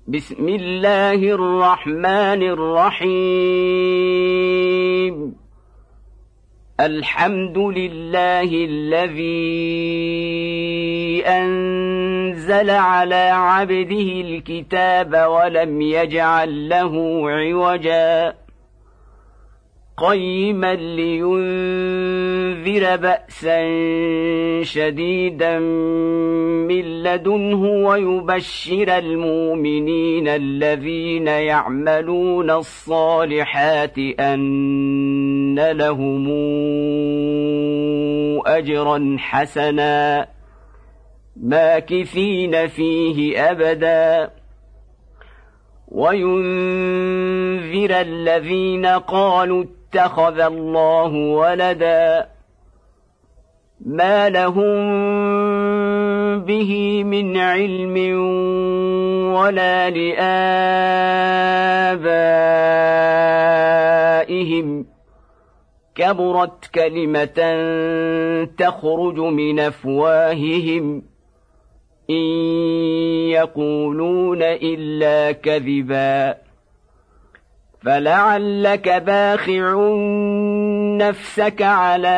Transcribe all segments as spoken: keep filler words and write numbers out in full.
بسم الله الرحمن الرحيم الحمد لله الذي أنزل على عبده الكتاب ولم يجعل له عوجا قيما لينذر بأسا شديدا من لدنه ويبشر المؤمنين الذين يعملون الصالحات أن لهم أجرا حسنا ماكثين فيه أبدا وينذر الذين قالوا اتخذ الله ولدا ما لهم به من علم ولا لآبائهم كبرت كلمة تخرج من أفواههم إن يقولون إلا كذبا فلعلك باخع نفسك على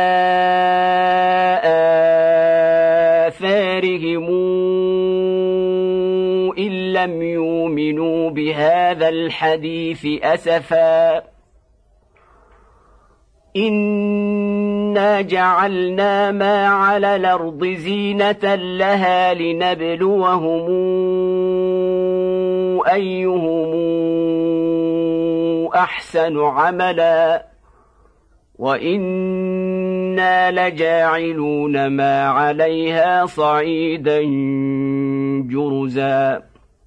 آثارهم إن لم يؤمنوا بهذا الحديث أسفا إنا جعلنا ما على الأرض زينة لها لنبلوهم أيهم أحسن عملا وإنا لجاعلون ما عليها صعيدا جرزا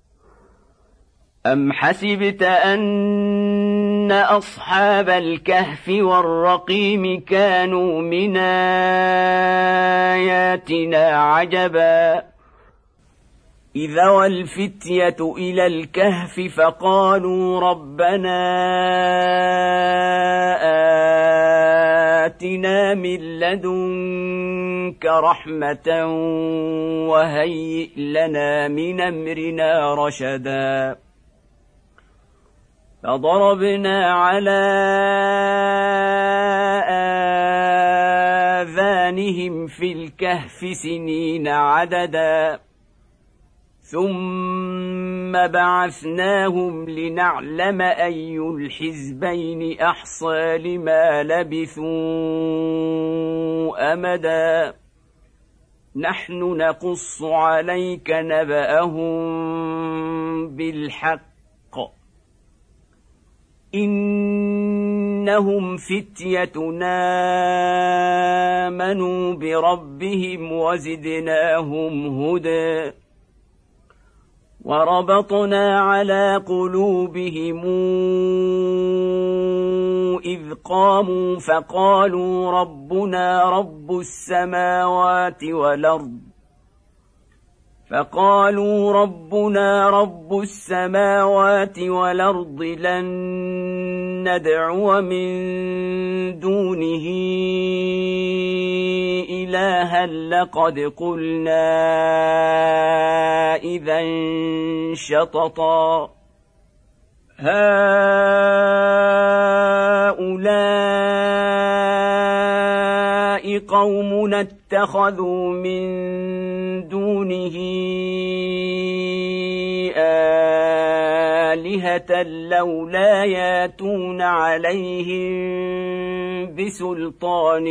أم حسبت أن أصحاب الكهف والرقيم كانوا من آياتنا عجبا إذا والفتية إلى الكهف فقالوا ربنا آتنا من لدنك رحمة وهيئ لنا من أمرنا رشدا فضربنا على آذانهم في الكهف سنين عددا ثم بعثناهم لنعلم أي الحزبين أحصى لما لبثوا أمدا نحن نقص عليك نبأهم بالحق إنهم فتيتنا آمنوا بربهم وزدناهم هدى وربطنا على قلوبهم إذ قاموا فقالوا ربنا رب السماوات والأرض فقالوا ربنا رب السماوات والأرض لن ندعو من دونه إلها لقد قلنا إذا شططا هؤلاء قومنا اتخذوا من دونه آلهة لولا ياتون عليهم بسلطان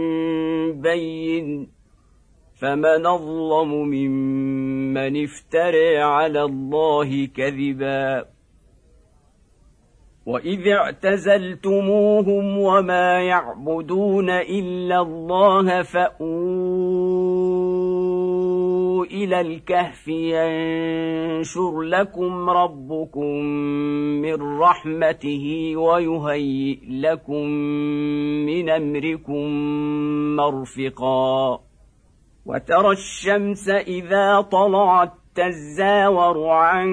بين فمن أظلم ممن افترى على الله كذبا وإذ اعتزلتموهم وما يعبدون إلا الله فأووا إلى الكهف ينشر لكم ربكم من رحمته ويهيئ لكم من أمركم مرفقا وترى الشمس إذا طلعت تزاور عن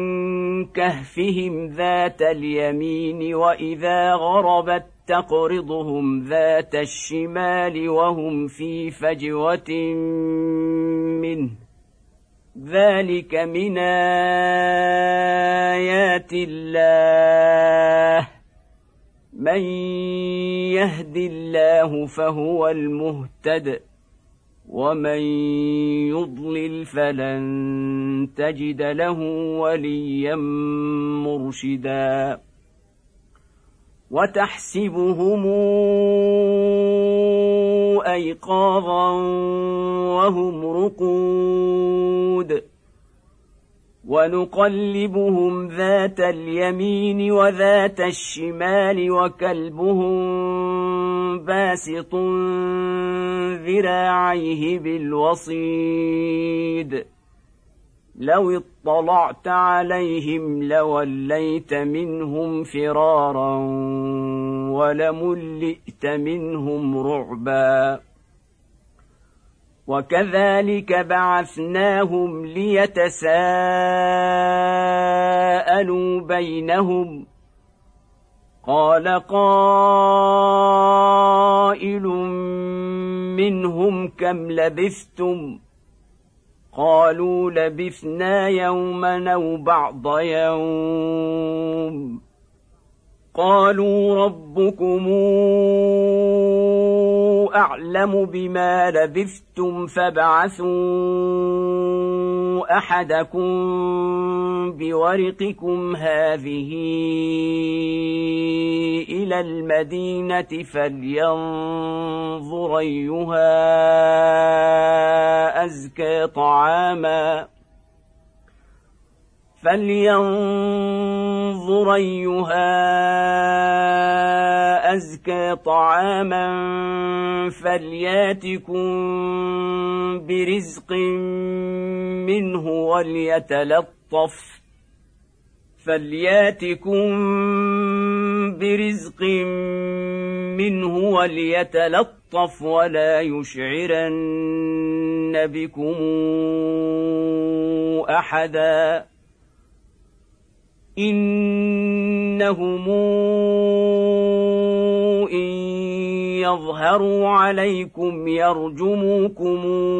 كهفهم ذات اليمين وإذا غربت تقرضهم ذات الشمال وهم في فجوة منه ذلك من آيات الله من يهد الله فهو المهتد ومن يضلل فلن تجد له وليا مرشدا وتحسبهم أيقاظا وهم رقود ونقلبهم ذات اليمين وذات الشمال وكلبهم باسط ذراعيه بالوصيد لو اطلعت عليهم لوليت منهم فرارا ولملئت منهم رعبا وكذلك بعثناهم ليتساءلوا بينهم قال قائل منهم كم لبثتم قالوا لبثنا يوما أو بعض يوم قالوا ربكم أعلم بما لبثتم فابعثوا أحدكم بورقكم هذه إلى المدينة فلينظر أيها أزكى طعاما فلينظر أيها أزكى طعاما فلياتكم برزق منه وليتلطف فلياتكم برزق منه وليتلطف ولا يشعرن بكم أحدا إنهم إن يظهروا عليكم يرجموكم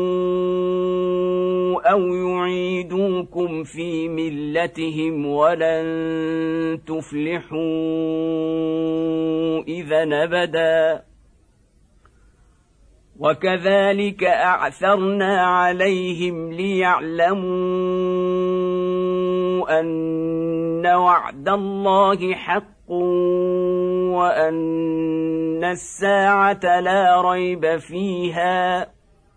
أو يعيدوكم في ملتهم ولن تفلحوا إذا أبدا وكذلك أعثرنا عليهم ليعلموا أن وعد الله حق وأن الساعة لا ريب فيها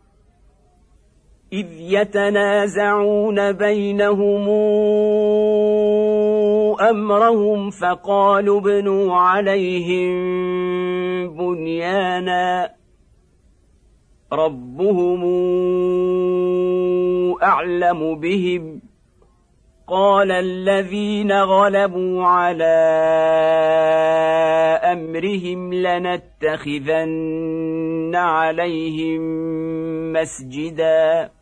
إذ يتنازعون بينهم أمرهم فقالوا ابنوا عليهم بنيانا ربهم أعلم بهم قال الذين غلبوا على أمرهم لنتخذن عليهم مسجدا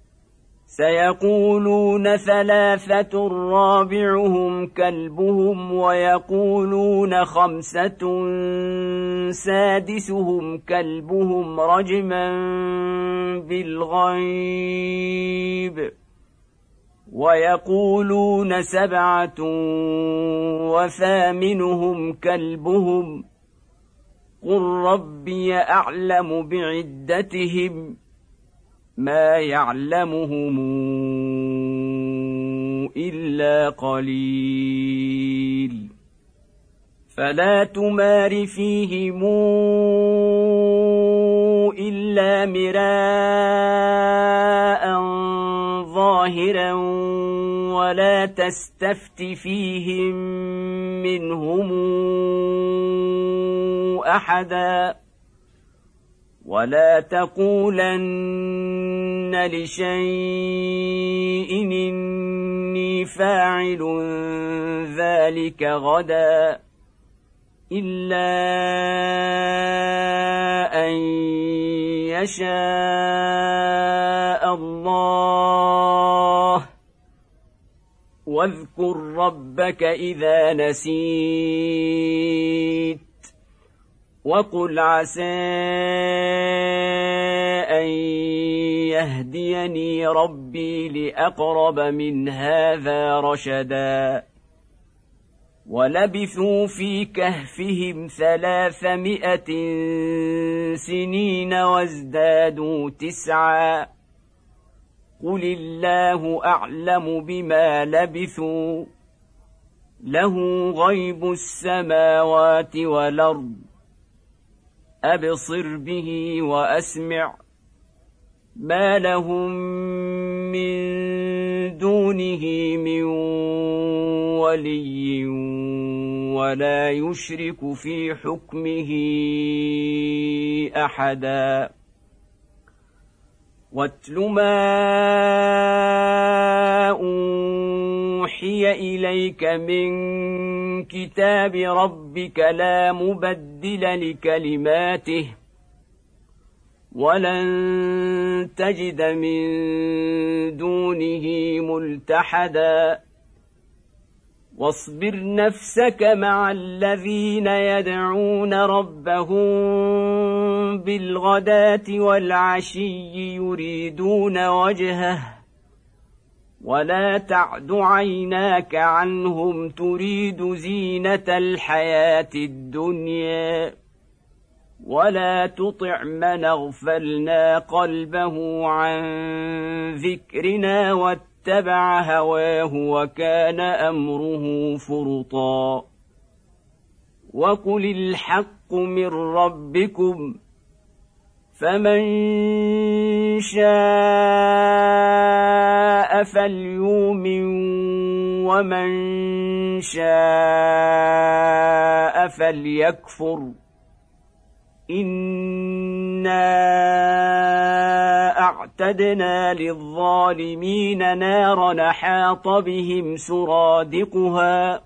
سيقولون ثلاثة رابعهم كلبهم ويقولون خمسة سادسهم كلبهم رجما بالغيب ويقولون سبعة وثامنهم كلبهم قل ربي أعلم بعدتهم ما يعلمهم إلا قليل فلا تمار فيهم إلا مراء ظاهرا ولا تستفت فيهم منهم أحدا ولا تقولن لشيء إني فاعل ذلك غدا إلا أن يشاء الله واذكر ربك إذا نسيت وقل عسى أن يهديني ربي لأقرب من هذا رشدا ولبثوا في كهفهم ثلاثمائة سنين وازدادوا تسعا قل الله أعلم بما لبثوا له غيب السماوات والأرض أبصر به وأسمع ما لهم من دونه من ولي ولا يشرك في حكمه أحدا واتل ما أوحي إليك من كتاب ربك لا مبدل لكلماته ولن تجد من دونه ملتحدا واصبر نفسك مع الذين يدعون ربهم بالغداة والعشي يريدون وجهه ولا تعد عيناك عنهم تريد زينة الحياة الدنيا ولا تطع من اغفلنا قلبه عن ذكرنا واتبع هواه وكان أمره فرطا وقل الحق من ربكم فمن شاء فليؤمن ومن شاء فليكفر إنا أعتدنا للظالمين نارا حاط بهم سرادقها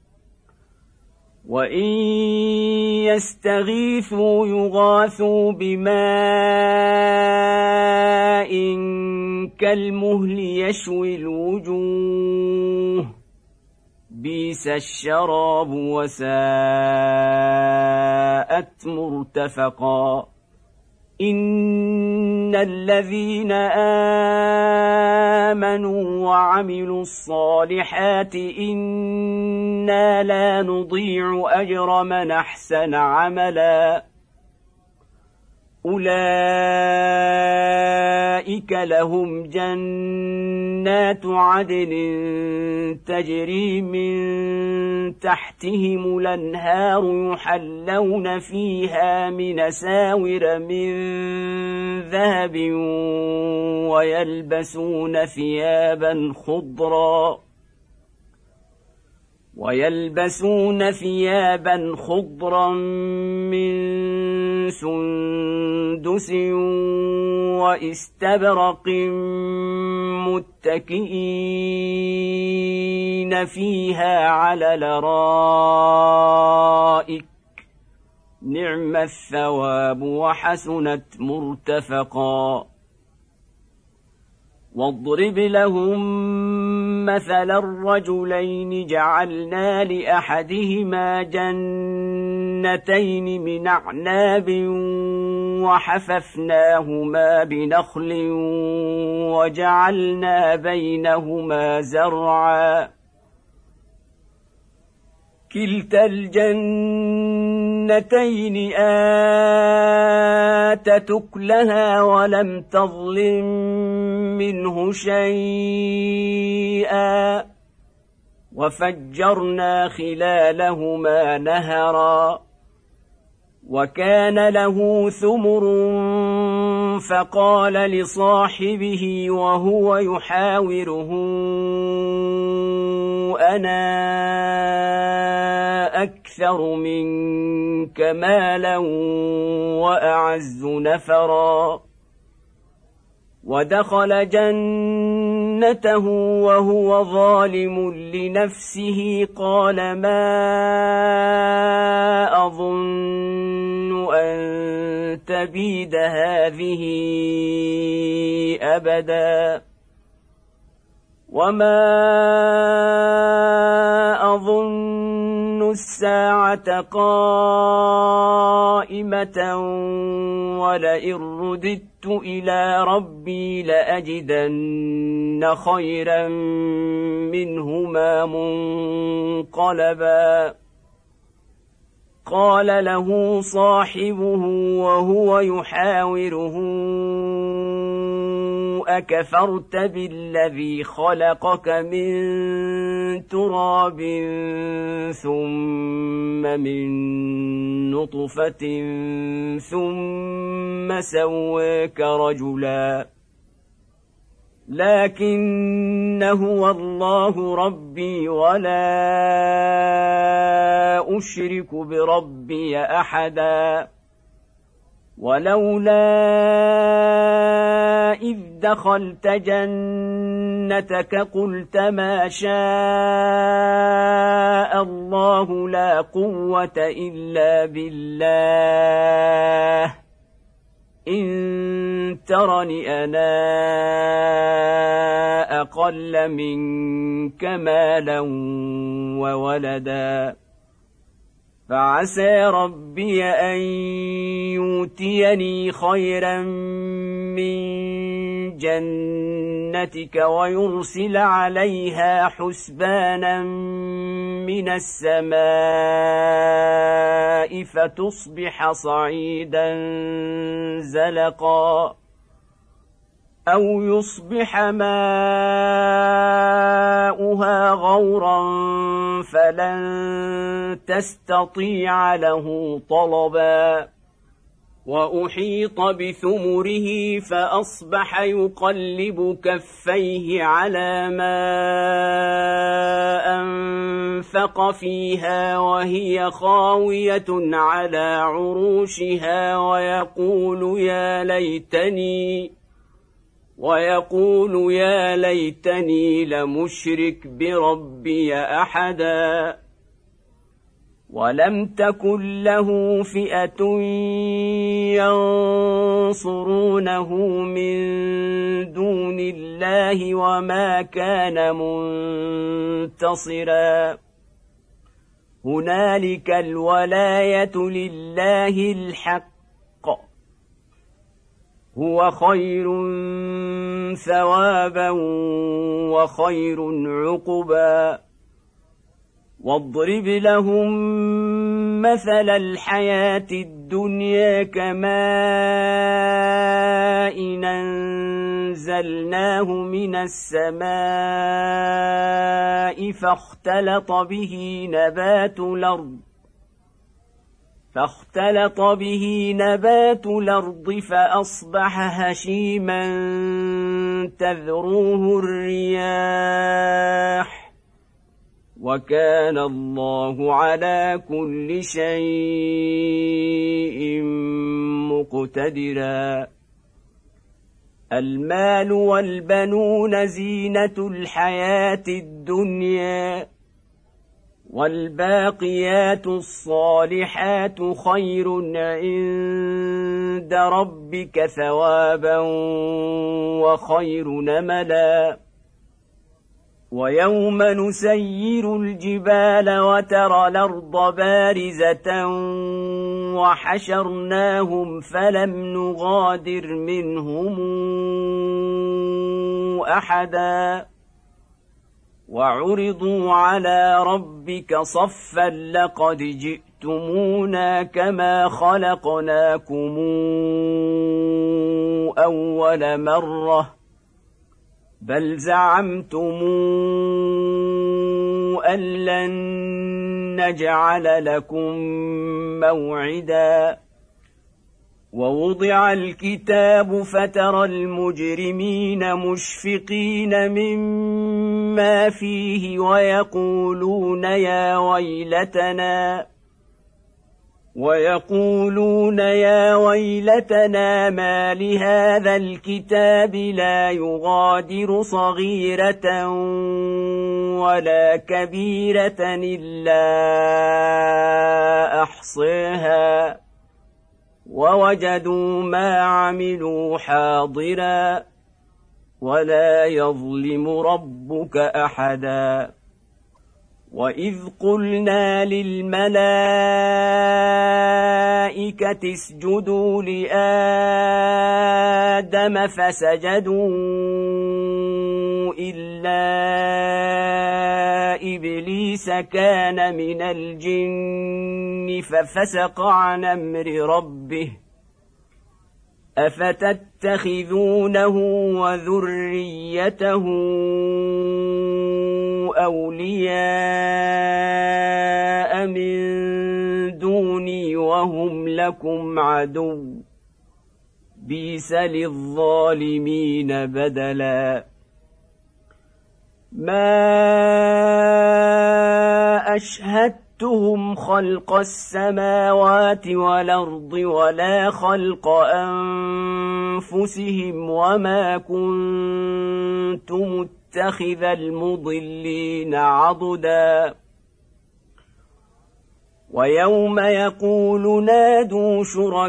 وإن يستغيثوا يغاثوا بماء كالمهل يشوي الوجوه بئس الشراب وساءت مرتفقا إن الذين آمنوا وعملوا الصالحات إنا لا نضيع أجر من أحسن عملا أولئك لهم جنات عدن تجري من تحتهم الأنهار يحلون فيها من ساور من ذهب ويلبسون ثيابا خضرا ويلبسون ثيابا خضرا من سندس واستبرق متكئين فيها على الأرائك نعم الثواب وحسنت مرتفقا واضرب لهم مثل الرجلين جعلنا لأحدهما جنتين من أعناب وحففناهما بنخل وجعلنا بينهما زرعا كلتا الجنتين آتت أكلها ولم تظلم منه شيئا وفجرنا خلالهما نهرا وكان له ثمر فقال لصاحبه وهو يحاوره أنا أكثر منك مالا وأعز نفرا ودخل جنته وهو ظالم لنفسه قال ما أظن أن تبيد هذه أبدا وما أظن الساعة قائمة ولئن رددت رددت إلى ربي لأجدن خيرا منهما منقلبا قال له صاحبه وهو يحاوره أكفرت بالذي خلقك من تراب ثم من نطفة ثم سواك رجلا لكن هو الله ربي ولا أشرك بربي أحدا ولولا إذ دخلت جنتك قلت ما شاء الله لا قوة إلا بالله إن ترني أنا أقل منك مالا وولدا فعسى ربي أن يؤتيني خيرا من جنتك ويرسل عليها حسبانا من السماء فتصبح صعيدا زلقا أو يصبح ماؤها غورا فلن تستطيع له طلبا وأحيط بثمره فأصبح يقلب كفيه على ما أنفق فيها وهي خاوية على عروشها ويقول يا ليتني ويقول يا ليتني لمشرك بربي أحدا ولم تكن له فئة ينصرونه من دون الله وما كان منتصرا هنالك الولاية لله الحق هو خير ثوابا وخير عقبا واضرب لهم مثل الحياة الدنيا كماء أنزلناه من السماء فاختلط به نبات الأرض فاختلط به نبات الأرض فأصبح هشيما تذروه الرياح وكان الله على كل شيء مقتدرا المال والبنون زينة الحياة الدنيا والباقيات الصالحات خير عند ربك ثوابا وخير نملا ويوم نسير الجبال وترى الأرض بارزة وحشرناهم فلم نغادر منهم أحدا وعرضوا على ربك صفا لقد جئتمونا كما خلقناكم أول مرة بل زعمتم أن لن نجعل لكم موعدا ووضع الكتاب فترى المجرمين مشفقين مما فيه ويقولون يا ويلتنا ويقولون يا ويلتنا ما لهذا الكتاب لا يغادر صغيرة ولا كبيرة إلا أحصاها ووجدوا ما عملوا حاضرا ولا يظلم ربك أحدا وإذ قلنا للملائكة اسجدوا لآدم فسجدوا إلا إبليس كان من الجن ففسق عن أمر ربه أفتتخذونه وذريته أولياء من دوني وهم لكم عدو بئس للظالمين بدلا ما أشهدتهم خلق السماوات والأرض ولا خلق أنفسهم وما كنت متخذ المضلين عضدا ويوم يقول نادوا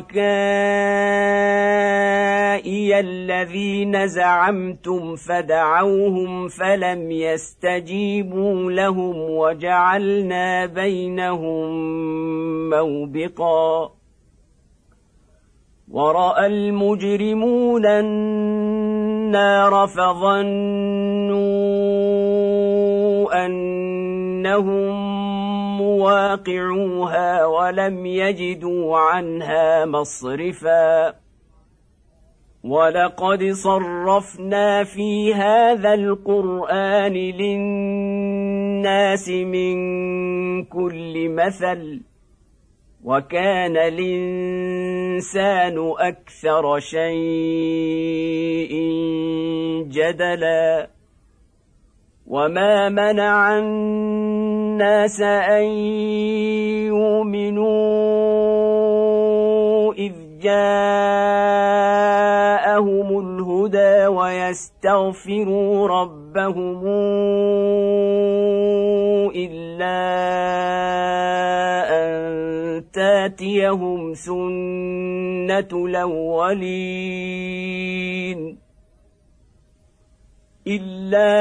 شركائي الذين زعمتم فدعوهم فلم يستجيبوا لهم وجعلنا بينهم موبقا ورأى المجرمون النار فظنوا أنهم مواقعوها ولم يجدوا عنها مصرفا ولقد صرفنا في هذا القرآن للناس من كل مثل وكان الإنسان أكثر شيء جدلا وما منع الناس أن يؤمنوا إذ جاءهم الهدى ويستغفروا ربهم إلا أن تاتيهم سنة الأولين إلا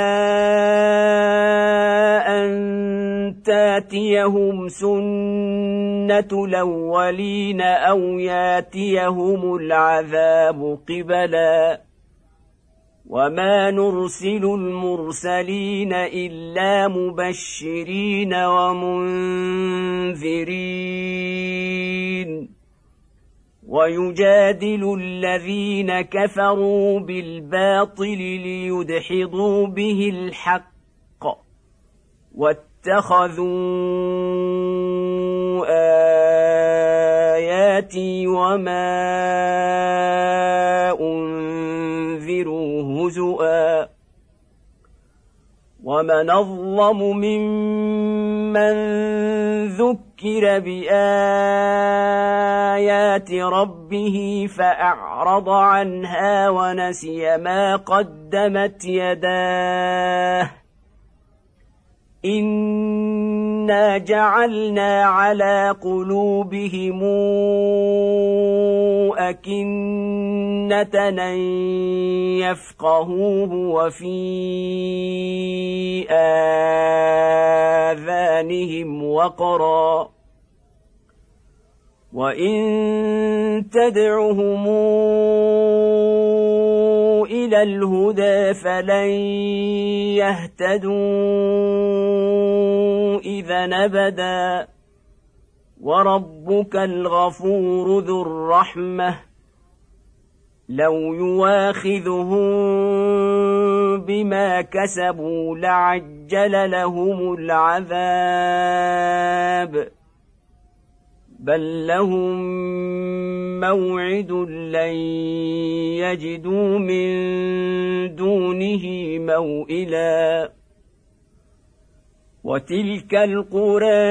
أن تاتيهم سنة الأولين أو ياتيهم العذاب قبلا وما نرسل المرسلين إلا مبشرين ومنذرين ويجادل الذين كفروا بالباطل ليدحضوا به الحق واتخذوا آياتي وما أنذروا هزؤا ومن أظلم ممن ذكر بآيات ربه فأعرض عنها ونسي ما قدمت يداه إنا جعلنا على قلوبهم أكنة أن يفقهوه وفي آذانهم وقرا وإن تدعهم إلى الهدى فلن يهتدوا إذا أبدا وربك الغفور ذو الرحمة لو يواخذهم بما كسبوا لعجل لهم العذاب بل لهم موعد لن يجدوا من دونه موئلا وتلك القرى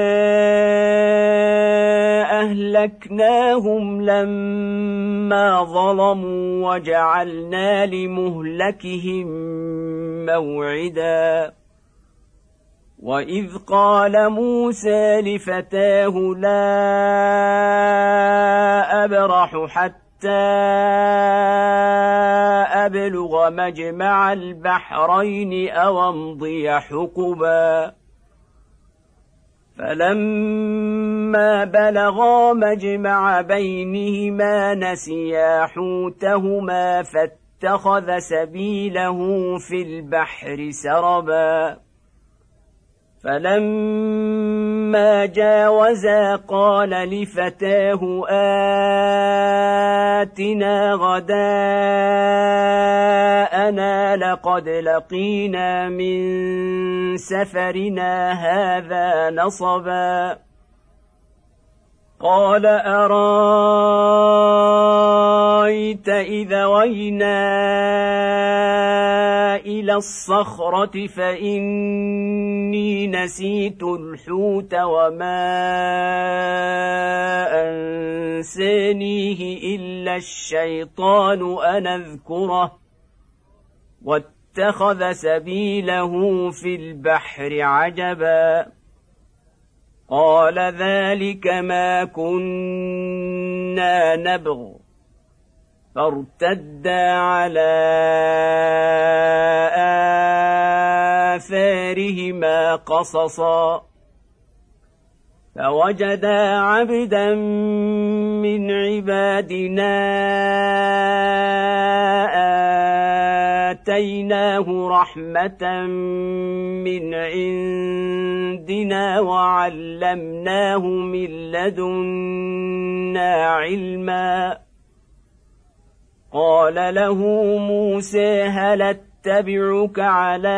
أهلكناهم لما ظلموا وجعلنا لمهلكهم موعدا وإذ قال موسى لفتاه لا أبرح حتى أبلغ مجمع البحرين أو أمضي حقبا فلما بلغا مجمع بينهما نسيا حوتهما فاتخذ سبيله في البحر سربا فلما جاوزا قال لفتاه آتنا غداءنا لقد لقينا من سفرنا هذا نصبا قال أرايت إذا وينا إلى الصخرة فإني نسيت الحوت وما أنسانيه إلا الشيطان أن أذكره واتخذ سبيله في البحر عجبا قال ذلك ما كنا نبغ فارتدا على آثارهما قصصا فوجدا عبدا من عبادنا آتيناه رحمة من عندنا وعلمناه من لدنا علما قال له موسى هل اتبعك على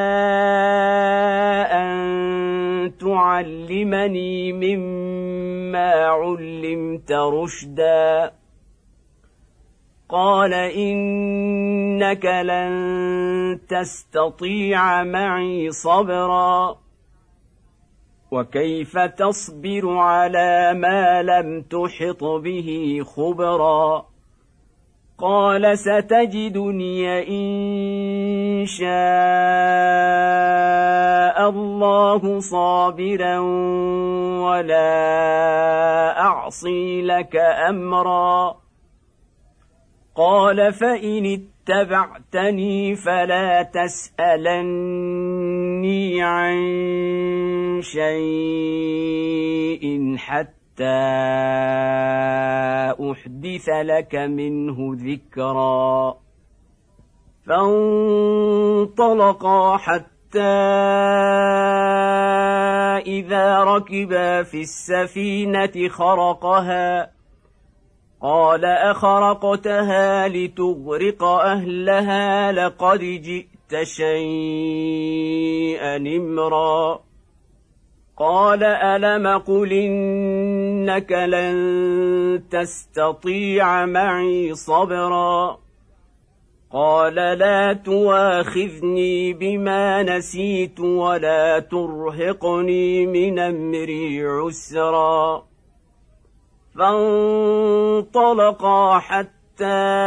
أن تعلمني مما علمت رشدا قال إنك لن تستطيع معي صبرا وكيف تصبر على ما لم تحط به خبرا قال ستجدني إن شاء الله صابرا ولا أعصي لك أمرا قال فإن اتبعتني فلا تسألني عن شيء حتى أحدث لك منه ذكرا فانطلقا حتى إذا ركبا في السفينة خرقها قال أخرقتها لتغرق أهلها لقد جئت شيئا إمرا قال ألم قل إنك لن تستطيع معي صبرا قال لا تواخذني بما نسيت ولا ترهقني من أمري عسرا فانطلقا حتى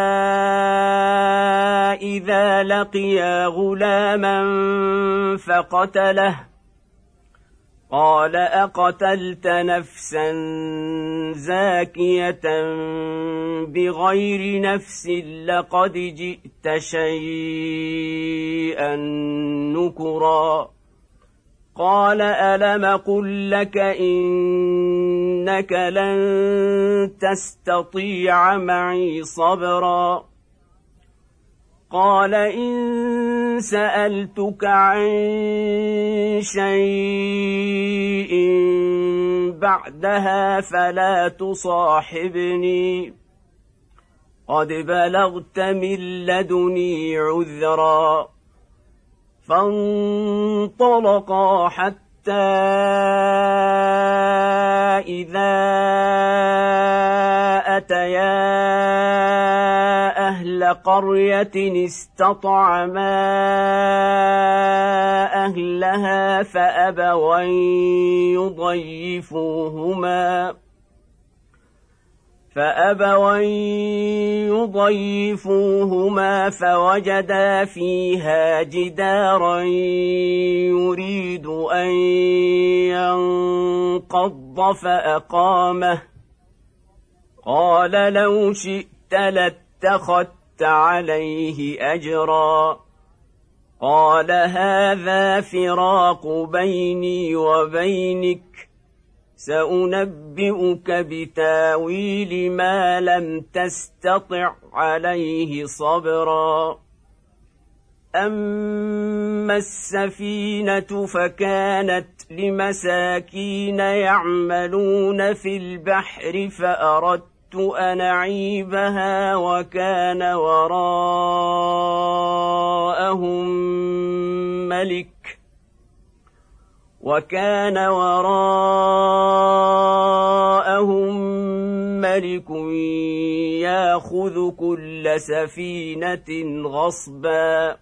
إذا لقيا غلاما فقتله قال أقتلت نفسا زاكية بغير نفس لقد جئت شيئا نكرا قال ألم قل لك إنك لن تستطيع معي صبرا قال إن سألتك عن شيء بعدها فلا تصاحبني قد بلغت من لدني عذرا فانطلقا حتى إذا أتيا أهل قرية استطعما أهلها فأبوا أن يضيفوهما فأبوا أن يضيفوهما فوجدا فيها جدارا يريد أن ينقض فأقامه قال لو شئت لاتخذت عليه أجرا قال هذا فراق بيني وبينك سأنبئك بتاويل ما لم تستطع عليه صبرا أما السفينة فكانت لمساكين يعملون في البحر فأردت أن أعيبها وكان وراءهم ملك وكان وراءهم ملك يأخذ كل سفينة غصبا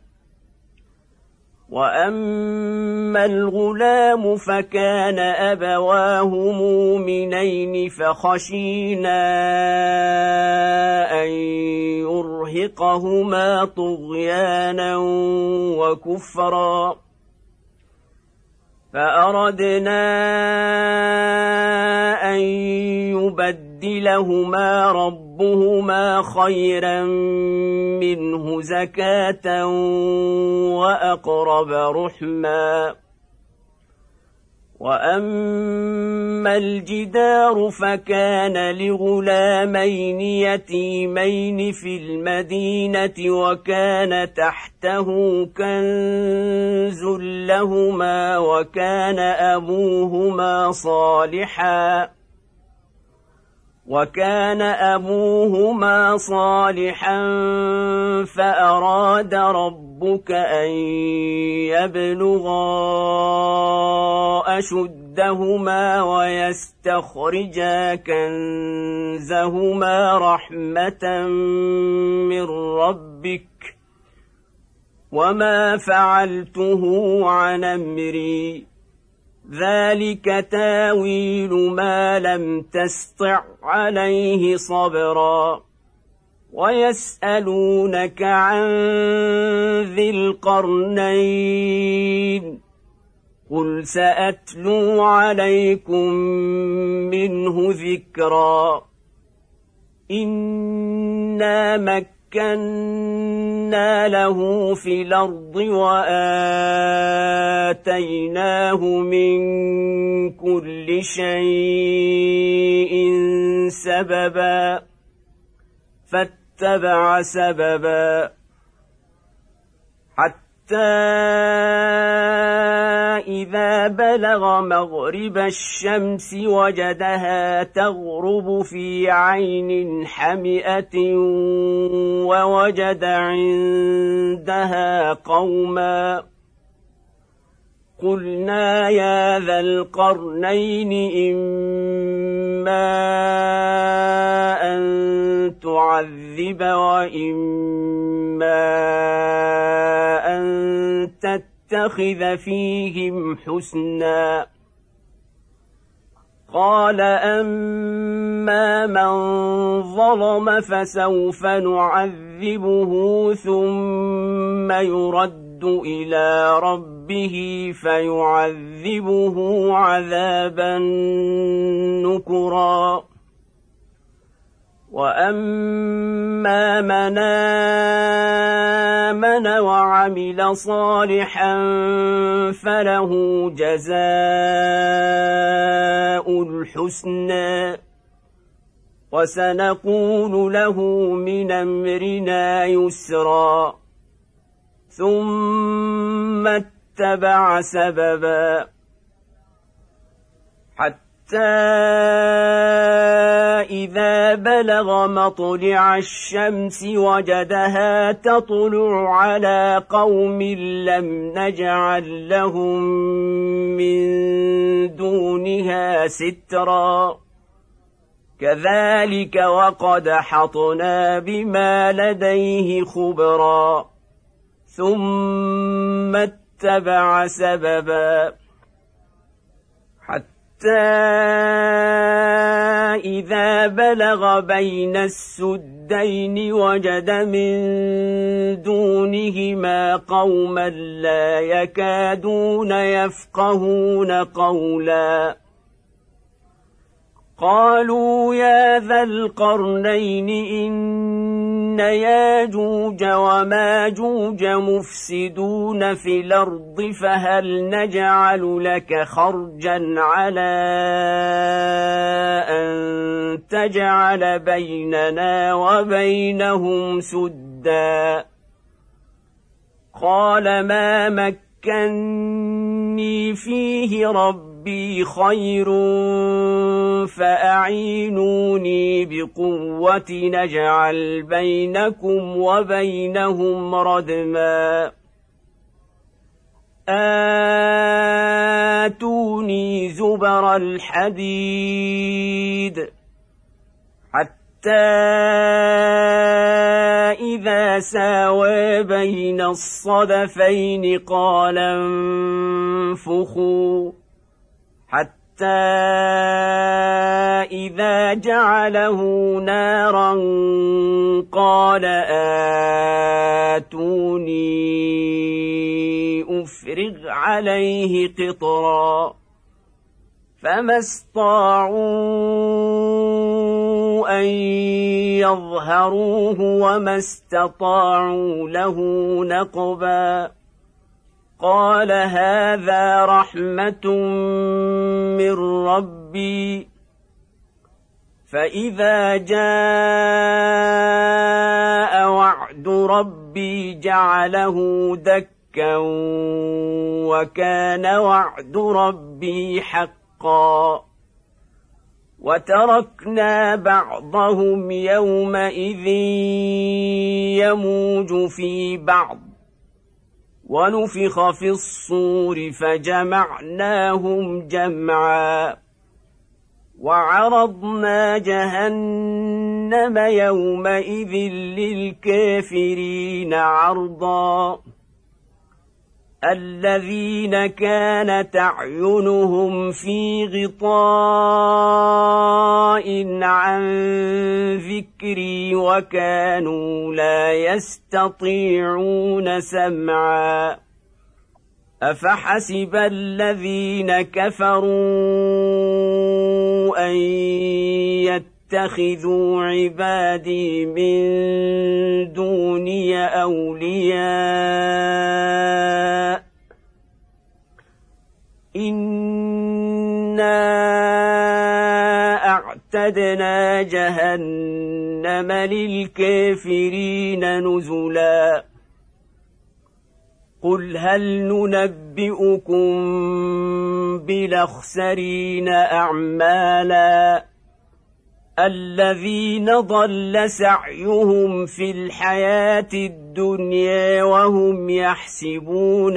وأما الغلام فكان أبواه مؤمنين فخشينا أن يرهقهما طغيانا وكفرا فأردنا أن يبدلهما ربهما خيرا منه زكاة وأقرب رحما وأما الجدار فكان لغلامين يتيمين في المدينة وكان تحته كنز لهما وكان أبوهما صالحا وكان أبوهما صالحا فأراد ربك أن يبلغا أشدهما ويستخرجا كنزهما رحمة من ربك وما فعلته عن أمري ذلك تاويل ما لم تسطع عليه صبرا ويسألونك عن ذي القرنين قل سأتلو عليكم منه ذكرا إنا مكنا له في الأرض وآتيناه من كل شيء سببا فاتبع سببا حتى إذا بلغ مغرب الشمس وجدها تغرب في عين حمئة ووجد عندها قوما قلنا يا ذا القرنين إما أن تعذب وإما أن تتخذ فيهم حسنا قال أما من ظلم فسوف نعذبه ثم يرد إلى ربه فيعذبه عذابا نكرا وأما من آمن وعمل صالحا فله جزاء الحسنى وسنقول له من أمرنا يسرا ثم اتبع سببا حتى إذا بلغ مطلع الشمس وجدها تطلع على قوم لم نجعل لهم من دونها سترا كذلك وقد أحطنا بما لديه خبرا ثم اتبع سببا حتى إذا بلغ بين السدين وجد من دونهما قوما لا يكادون يفقهون قولا قالوا يا ذا القرنين إن ياجوج وماجوج مفسدون في الأرض فهل نجعل لك خرجا على أن تجعل بيننا وبينهم سدا قال ما مكني فيه ربي خير فأعينوني بقوة نجعل بينكم وبينهم ردما آتوني زبر الحديد حتى إذا ساوى بين الصدفين قال انفخوا حتى إذا جعله نارا قال آتوني أفرغ عليه قطرا فما استطاعوا أن يظهروه وما استطاعوا له نقبا قال هذا رحمة من ربي فإذا جاء وعد ربي جعله دكا وكان وعد ربي حقا وتركنا بعضهم يومئذ يموج في بعض ونفخ في الصور فجمعناهم جمعا وعرضنا جهنم يومئذ للكافرين عرضا الذين كانت أعينهم في غطاء عن ذكري وكانوا لا يستطيعون سمعا أفحسب الذين كفروا أن يتخذوا عبادي من دوني أولياء إنا أعتدنا جهنم للكافرين نزلا قل هل ننبئكم بالأخسرين أعمالا الذين ضل سعيهم في الحياة الدنيا وهم يحسبون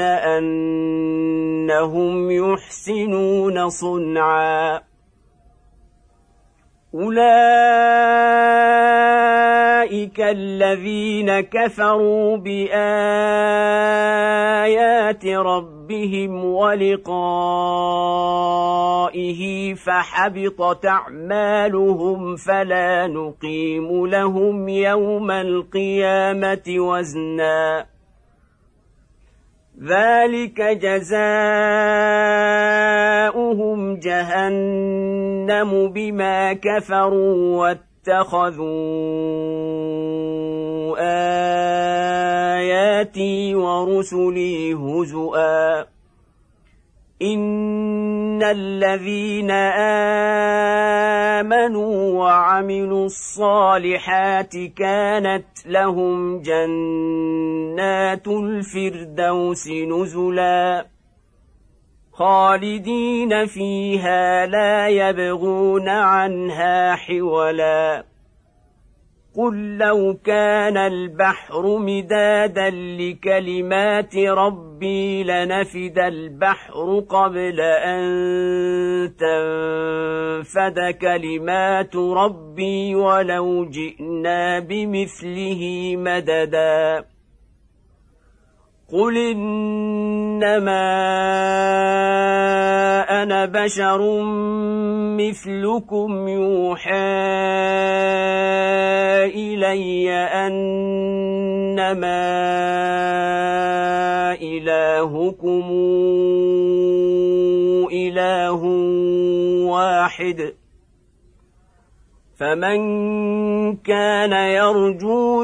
أنهم يحسنون صنعا أولئك الذين كفروا بآيات ربهم ولقائه فحبطت أعمالهم فلا نقيم لهم يوم القيامة وزنا ذلك جزاؤهم جهنم بما كفروا واتخذوا آياتي ورسلي هزؤا إن الذين آمنوا وعملوا الصالحات كانت لهم جنات الفردوس نزلا خالدين فيها لا يبغون عنها حولا قل لو كان البحر مدادا لكلمات ربي لنفد البحر قبل أن تنفد كلمات ربي ولو جئنا بمثله مددا قل إنما أنا بشر مثلكم يوحى إلي أنما إلهكم إله واحد فمن كان يرجو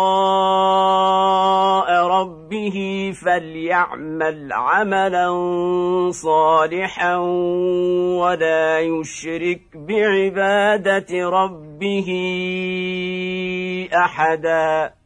لقاء ربه فليعمل عملا صالحا ولا يشرك بعبادة ربه أحدا.